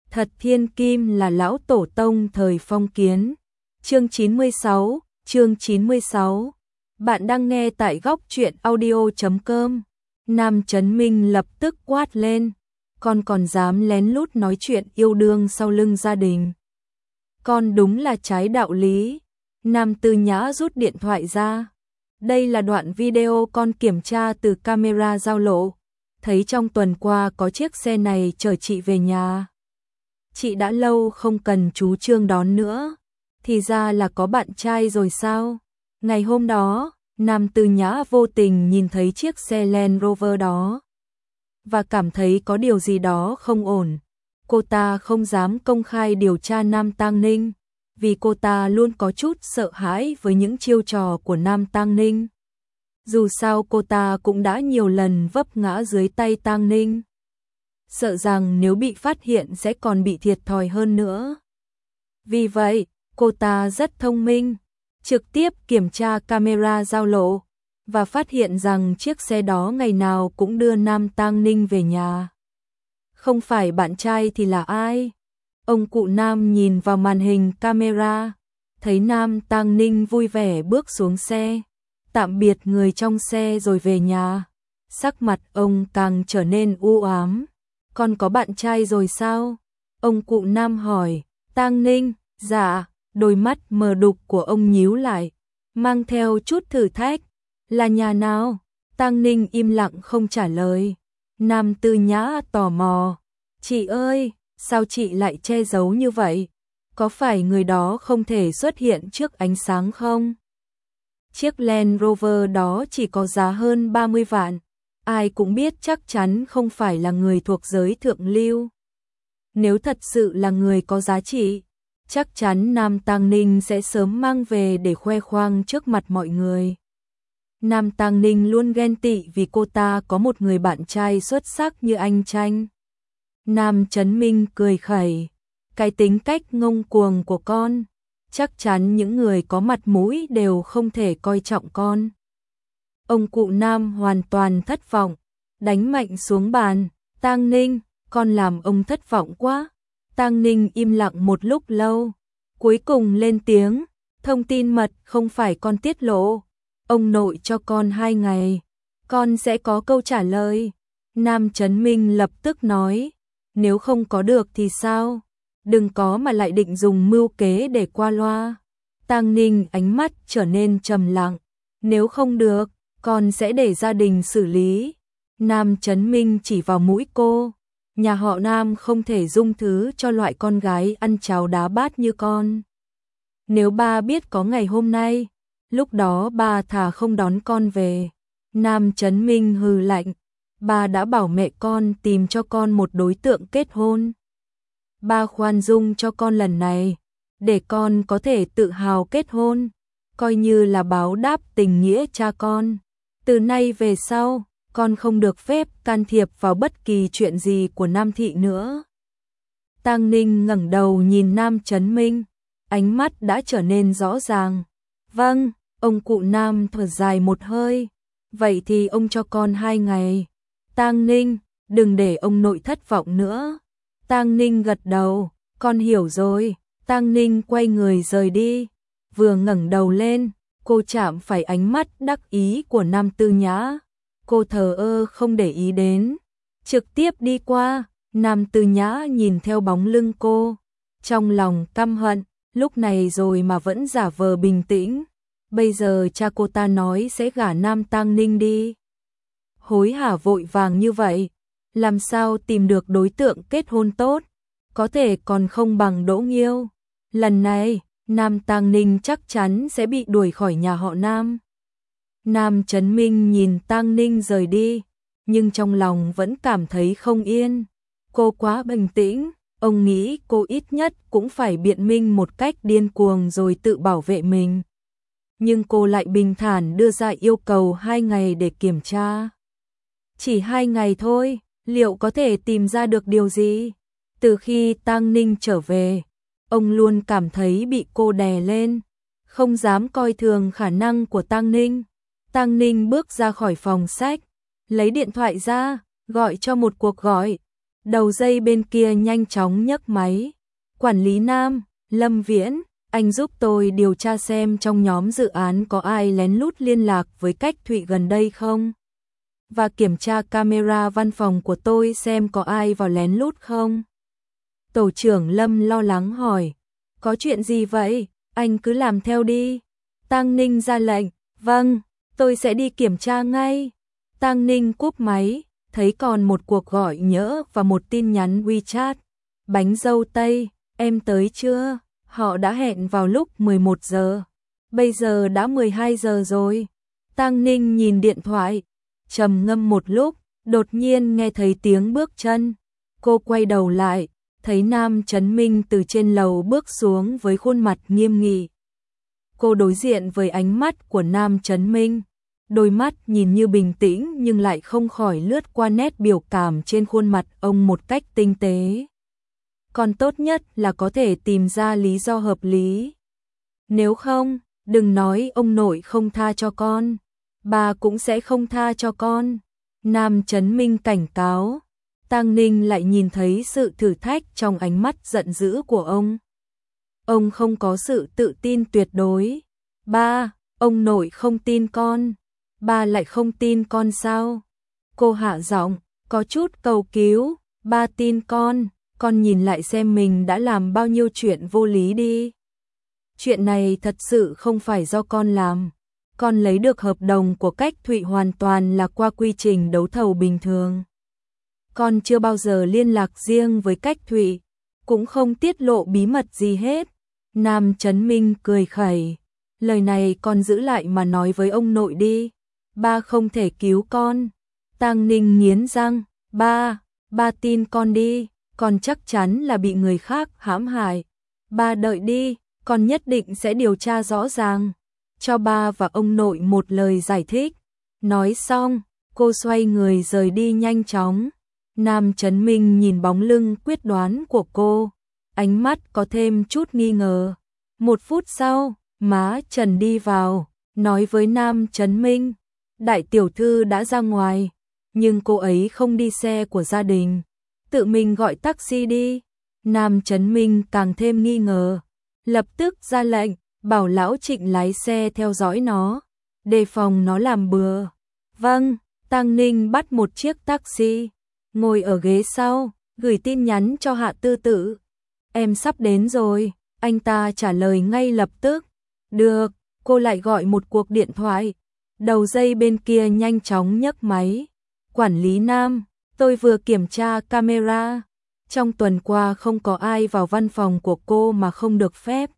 Thật thiên kim là lão tổ tông thời phong kiến. Chương 96. Bạn đang nghe tại góc truyện audio.com. Nam Chấn Minh lập tức quát lên. Con còn dám lén lút nói chuyện yêu đương sau lưng gia đình. Con đúng là trái đạo lý. Nam Tư Nhã rút điện thoại ra. Đây là đoạn video con kiểm tra từ camera giao lộ. Thấy trong tuần qua có chiếc xe này chở chị về nhà. Chị đã lâu không cần chú Trương đón nữa. Thì ra là có bạn trai rồi sao? Ngày hôm đó, Nam Tư Nhã vô tình nhìn thấy chiếc xe Land Rover đó và cảm thấy có điều gì đó không ổn. Cô ta không dám công khai điều tra Nam Tang Ninh, vì cô ta luôn có chút sợ hãi với những chiêu trò của Nam Tang Ninh. Dù sao cô ta cũng đã nhiều lần vấp ngã dưới tay Tang Ninh, sợ rằng nếu bị phát hiện sẽ còn bị thiệt thòi hơn nữa. Vì vậy, cô ta rất thông minh, trực tiếp kiểm tra camera giao lộ và phát hiện rằng chiếc xe đó ngày nào cũng đưa Nam Tang Ninh về nhà. Không phải bạn trai thì là ai? Ông cụ Nam nhìn vào màn hình camera, thấy Nam Tang Ninh vui vẻ bước xuống xe, tạm biệt người trong xe rồi về nhà. Sắc mặt ông càng trở nên u ám. Con có bạn trai rồi sao? Ông cụ Nam hỏi. Tang Ninh, dạ. Đôi mắt mờ đục của ông nhíu lại, mang theo chút thử thách. Là nhà nào? Tang Ninh im lặng không trả lời. Nam Tư Nhã tò mò. Chị ơi, sao chị lại che giấu như vậy? Có phải người đó không thể xuất hiện trước ánh sáng không? Chiếc Land Rover đó chỉ có giá hơn 30 vạn. Ai cũng biết chắc chắn không phải là người thuộc giới thượng lưu. Nếu thật sự là người có giá trị, chắc chắn Nam Tang Ninh sẽ sớm mang về để khoe khoang trước mặt mọi người. Nam Tang Ninh luôn ghen tị vì cô ta có một người bạn trai xuất sắc như anh Tranh. Nam Chấn Minh cười khẩy. Cái tính cách ngông cuồng của con, chắc chắn những người có mặt mũi đều không thể coi trọng con. Ông cụ Nam hoàn toàn thất vọng, đánh mạnh xuống bàn. Tang Ninh, con làm ông thất vọng quá. Tang Ninh im lặng một lúc lâu, cuối cùng lên tiếng. Thông tin mật không phải con tiết lộ. Ông nội cho con 2 ngày, con sẽ có câu trả lời. Nam Chấn Minh lập tức nói. Nếu không có được thì sao? Đừng có mà lại định dùng mưu kế để qua loa. Tang Ninh ánh mắt trở nên trầm lặng. Nếu không được, con sẽ để gia đình xử lý. Nam Chấn Minh chỉ vào mũi cô. Nhà họ Nam không thể dung thứ cho loại con gái ăn cháo đá bát như con. Nếu ba biết có ngày hôm nay, lúc đó ba thà không đón con về. Nam Chấn Minh hừ lạnh. Ba đã bảo mẹ con tìm cho con một đối tượng kết hôn. Ba khoan dung cho con lần này, để con có thể tự hào kết hôn, coi như là báo đáp tình nghĩa cha con. Từ nay về sau, con không được phép can thiệp vào bất kỳ chuyện gì của Nam thị nữa. Tang Ninh ngẩng đầu nhìn Nam Chấn Minh, ánh mắt đã trở nên rõ ràng. Vâng, ông cụ Nam thở dài một hơi. Vậy thì ông cho con 2 ngày. Tang Ninh, đừng để ông nội thất vọng nữa. Tang Ninh gật đầu, con hiểu rồi. Tang Ninh quay người rời đi. Vừa ngẩng đầu lên, cô chạm phải ánh mắt đắc ý của Nam Tư Nhã. Cô thờ ơ không để ý đến, trực tiếp đi qua. Nam Tư Nhã nhìn theo bóng lưng cô, trong lòng căm hận, lúc này rồi mà vẫn giả vờ bình tĩnh. Bây giờ cha cô ta nói sẽ gả Nam Tang Ninh đi. Hối hả vội vàng như vậy, làm sao tìm được đối tượng kết hôn tốt, có thể còn không bằng Đỗ Nghiêu. Lần này, Nam Tang Ninh chắc chắn sẽ bị đuổi khỏi nhà họ Nam. Nam Chấn Minh nhìn Tang Ninh rời đi, nhưng trong lòng vẫn cảm thấy không yên. Cô quá bình tĩnh, ông nghĩ cô ít nhất cũng phải biện minh một cách điên cuồng rồi tự bảo vệ mình. Nhưng cô lại bình thản đưa ra yêu cầu 2 ngày để kiểm tra. Chỉ 2 ngày thôi, liệu có thể tìm ra được điều gì? Từ khi Tang Ninh trở về, ông luôn cảm thấy bị cô đè lên, không dám coi thường khả năng của Tang Ninh. Tang Ninh bước ra khỏi phòng sách, lấy điện thoại ra, gọi cho một cuộc gọi. Đầu dây bên kia nhanh chóng nhấc máy. Quản lý Nam, Lâm Viễn, anh giúp tôi điều tra xem trong nhóm dự án có ai lén lút liên lạc với Cách Thụy gần đây không? Và kiểm tra camera văn phòng của tôi xem có ai vào lén lút không? Tổ trưởng Lâm lo lắng hỏi. Có chuyện gì vậy? Anh cứ làm theo đi. Tăng Ninh ra lệnh. Vâng, tôi sẽ đi kiểm tra ngay. Tăng Ninh cúp máy, thấy còn một cuộc gọi nhỡ và một tin nhắn WeChat. Bánh dâu Tây, em tới chưa? Họ đã hẹn vào lúc 11 giờ. Bây giờ đã 12 giờ rồi. Tăng Ninh nhìn điện thoại, trầm ngâm một lúc, đột nhiên nghe thấy tiếng bước chân. Cô quay đầu lại, thấy Nam Chấn Minh từ trên lầu bước xuống với khuôn mặt nghiêm nghị. Cô đối diện với ánh mắt của Nam Chấn Minh. Đôi mắt nhìn như bình tĩnh nhưng lại không khỏi lướt qua nét biểu cảm trên khuôn mặt ông một cách tinh tế. Còn tốt nhất là có thể tìm ra lý do hợp lý. Nếu không, đừng nói ông nội không tha cho con, bà cũng sẽ không tha cho con. Nam Chấn Minh cảnh cáo. Tăng Ninh lại nhìn thấy sự thử thách trong ánh mắt giận dữ của ông. Ông không có sự tự tin tuyệt đối. Ba, ông nội không tin con. Ba lại không tin con sao? Cô hạ giọng, có chút cầu cứu. Ba tin con nhìn lại xem mình đã làm bao nhiêu chuyện vô lý đi. Chuyện này thật sự không phải do con làm. Con lấy được hợp đồng của Cách Thụy hoàn toàn là qua quy trình đấu thầu bình thường. Con chưa bao giờ liên lạc riêng với Cách Thụy, cũng không tiết lộ bí mật gì hết. Nam Chấn Minh cười khẩy. Lời này con giữ lại mà nói với ông nội đi. Ba không thể cứu con. Tăng Ninh nghiến răng. Ba tin con đi. Con chắc chắn là bị người khác hãm hại. Ba đợi đi, con nhất định sẽ điều tra rõ ràng. Cho ba và ông nội một lời giải thích. Nói xong, cô xoay người rời đi nhanh chóng. Nam Chấn Minh nhìn bóng lưng quyết đoán của cô, ánh mắt có thêm chút nghi ngờ. Một phút sau, má Trần đi vào, nói với Nam Chấn Minh, đại tiểu thư đã ra ngoài, nhưng cô ấy không đi xe của gia đình, tự mình gọi taxi đi. Nam Chấn Minh càng thêm nghi ngờ, lập tức ra lệnh, bảo lão Trịnh lái xe theo dõi nó, đề phòng nó làm bừa. Vâng, Tăng Ninh bắt một chiếc taxi, ngồi ở ghế sau, gửi tin nhắn cho Hạ Tư Tử. Em sắp đến rồi, anh ta trả lời ngay lập tức. Được, cô lại gọi một cuộc điện thoại. Đầu dây bên kia nhanh chóng nhấc máy. Quản lý Nam, tôi vừa kiểm tra camera. Trong tuần qua không có ai vào văn phòng của cô mà không được phép.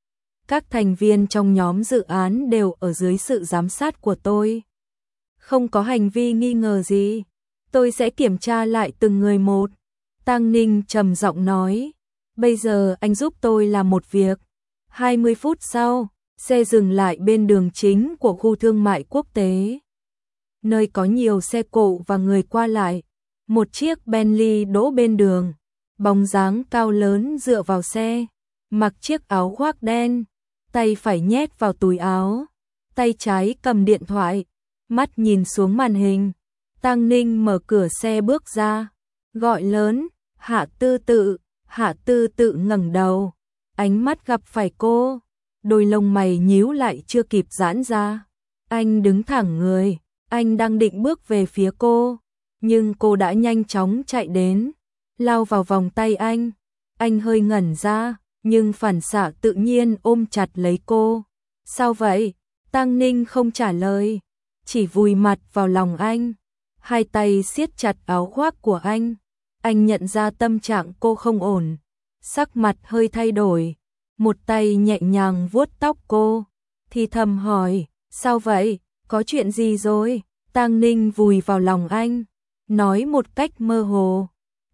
Các thành viên trong nhóm dự án đều ở dưới sự giám sát của tôi. Không có hành vi nghi ngờ gì. Tôi sẽ kiểm tra lại từng người một. Tăng Ninh trầm giọng nói. Bây giờ anh giúp tôi làm một việc. 20 phút sau, xe dừng lại bên đường chính của khu thương mại quốc tế. Nơi có nhiều xe cộ và người qua lại. Một chiếc Bentley đỗ bên đường. Bóng dáng cao lớn dựa vào xe. Mặc chiếc áo khoác đen. Tay phải nhét vào túi áo. Tay trái cầm điện thoại. Mắt nhìn xuống màn hình. Tăng Ninh mở cửa xe bước ra. Gọi lớn. Hạ Tư Tự. Hạ Tư Tự ngẩng đầu. Ánh mắt gặp phải cô. Đôi lông mày nhíu lại chưa kịp giãn ra. Anh đứng thẳng người. Anh đang định bước về phía cô. Nhưng cô đã nhanh chóng chạy đến. Lao vào vòng tay anh. Anh hơi ngẩn ra. Nhưng phản xạ tự nhiên ôm chặt lấy cô. Sao vậy? Tăng Ninh không trả lời. Chỉ vùi mặt vào lòng anh. Hai tay siết chặt áo khoác của anh. Anh nhận ra tâm trạng cô không ổn. Sắc mặt hơi thay đổi. Một tay nhẹ nhàng vuốt tóc cô. Thì thầm hỏi. Sao vậy? Có chuyện gì rồi? Tăng Ninh vùi vào lòng anh. Nói một cách mơ hồ.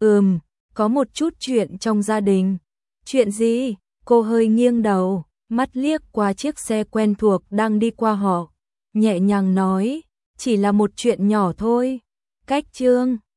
Có một chút chuyện trong gia đình. Chuyện gì? Cô hơi nghiêng đầu. Mắt liếc qua chiếc xe quen thuộc đang đi qua họ. Nhẹ nhàng nói. Chỉ là một chuyện nhỏ thôi. Cách Trương.